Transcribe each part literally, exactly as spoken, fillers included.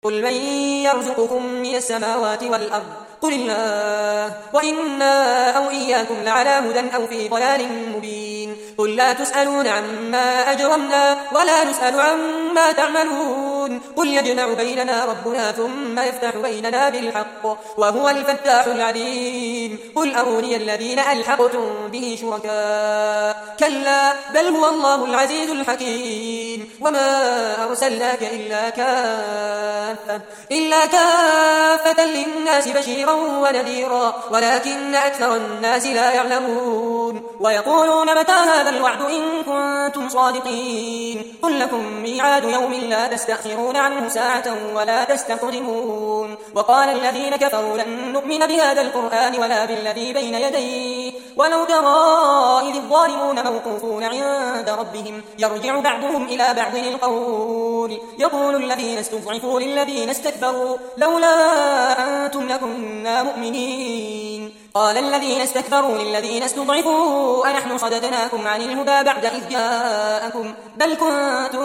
قل من يرزقكم من السماوات والأرض قل الله وإنا أو إياكم لعلى هدى أو في ضلال مبين قل لا تسألون عما أجرمنا ولا نسأل عما تعملون قل يجمع بيننا ربنا ثم يفتح بيننا بالحق وهو الفتاح العليم قل أروني الذين ألحقتم به شركاء كلا بل هو الله العزيز الحكيم وما أرسلناك إلا كافة إلا كافة للناس بشيرا ونذيرا ولكن أكثر الناس لا يعلمون ويقولون متى هذا الوعد إن كنتم صادقين قل لكم ميعاد يوم لا تستأخرون عنه ساعة ولا تستقدمون وقال الذين كفروا لن نؤمن بهذا القرآن ولا بالذي بين يديه ولو ترى إذ الظالمون موقوفون عند ربهم يرجع بعضهم إلى بعض القول يقول الذين استضعفوا للذين استكبروا لولا أنتم لكنا مؤمنين قال الذين استكبروا للذين استضعفوا أنحن صددناكم عن الهدى بعد إذ جاءكم بل كنتم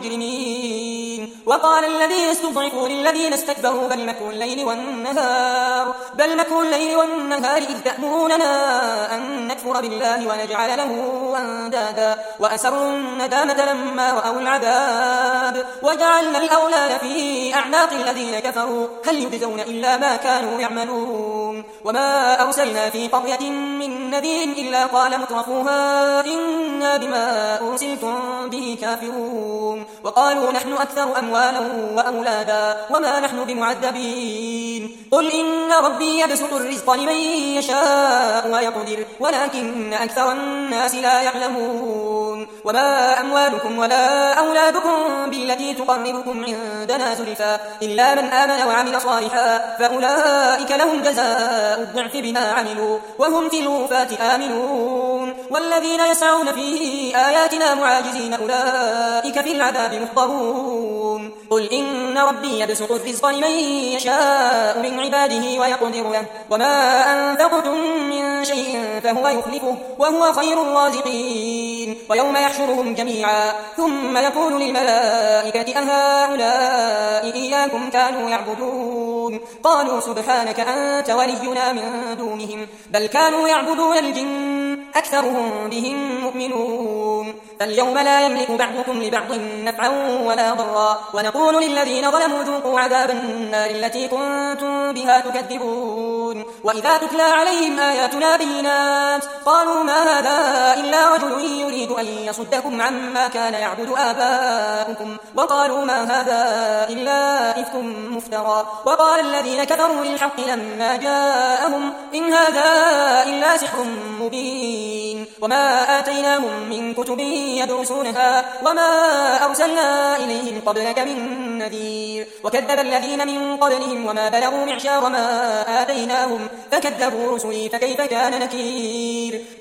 مجرمين وقال الذين استضعفوا للذين استكبروا بل مكر الليل والنهار بل مكر الليل والنهار إذ تأمروننا أن نكفر بالله ونجعل له أندادا وأسروا الندامة لما رأوا العذاب وجعلنا الأولاد في أعناق الذين كفروا هل يجزون إلا ما كانوا يعملون وما أرسلنا في قرية من نذير إلا قال مترفوها إنا بما أرسلتم به كافرون وقالوا نحن أكثر أموالا وأولادا وما نحن بمعذبين قل إن ربي يبسط الرزق لمن يشاء ويقدر ولكن أكثر الناس لا يعلمون وما أموالكم ولا أولادكم بالتي تقربكم عندنا زلفا إلا من آمن وعمل صالحا فأولئك لهم جزاء الضعف بما عملوا وهم في الغرفات آمنون والذين يسعون في آياتنا معاجزين أولئك في العذاب محضرون قل إن ربي يبسط الرزق لمن يشاء من عباده ويقدر له وما أنفقتم من شيء فهو يخلفه وهو خير الرازقين ويوم يحشرهم جميعا ثم يقول للملائكة أهؤلاء إياكم كانوا يعبدون قالوا سبحانك أنت ولينا من دونهم بل كانوا يعبدون الجن أكثرهم بهم مؤمنون فاليوم لا يملك بعضكم لبعض نفعا ولا ضرا ونقول للذين ظلموا ذوقوا عذاب النار التي كنتم بها تكذبون وإذا تتلى عليهم آياتنا بينات قالوا ما هذا إلا رجل يريد أن يصدكم عما كان يعبد آباؤكم وقالوا ما هذا إلا إفك مفترى وقال الذين كفروا للحق لما جاءهم إن هذا إلا سحر مبين وما آتيناهم من كتب يدرسونها وما أرسلنا إليهم قبلك من نذير وكذب الذين من قبلهم وما بلغوا معشار ما آتيناهم فكذبوا رسلي فكيف كان نكير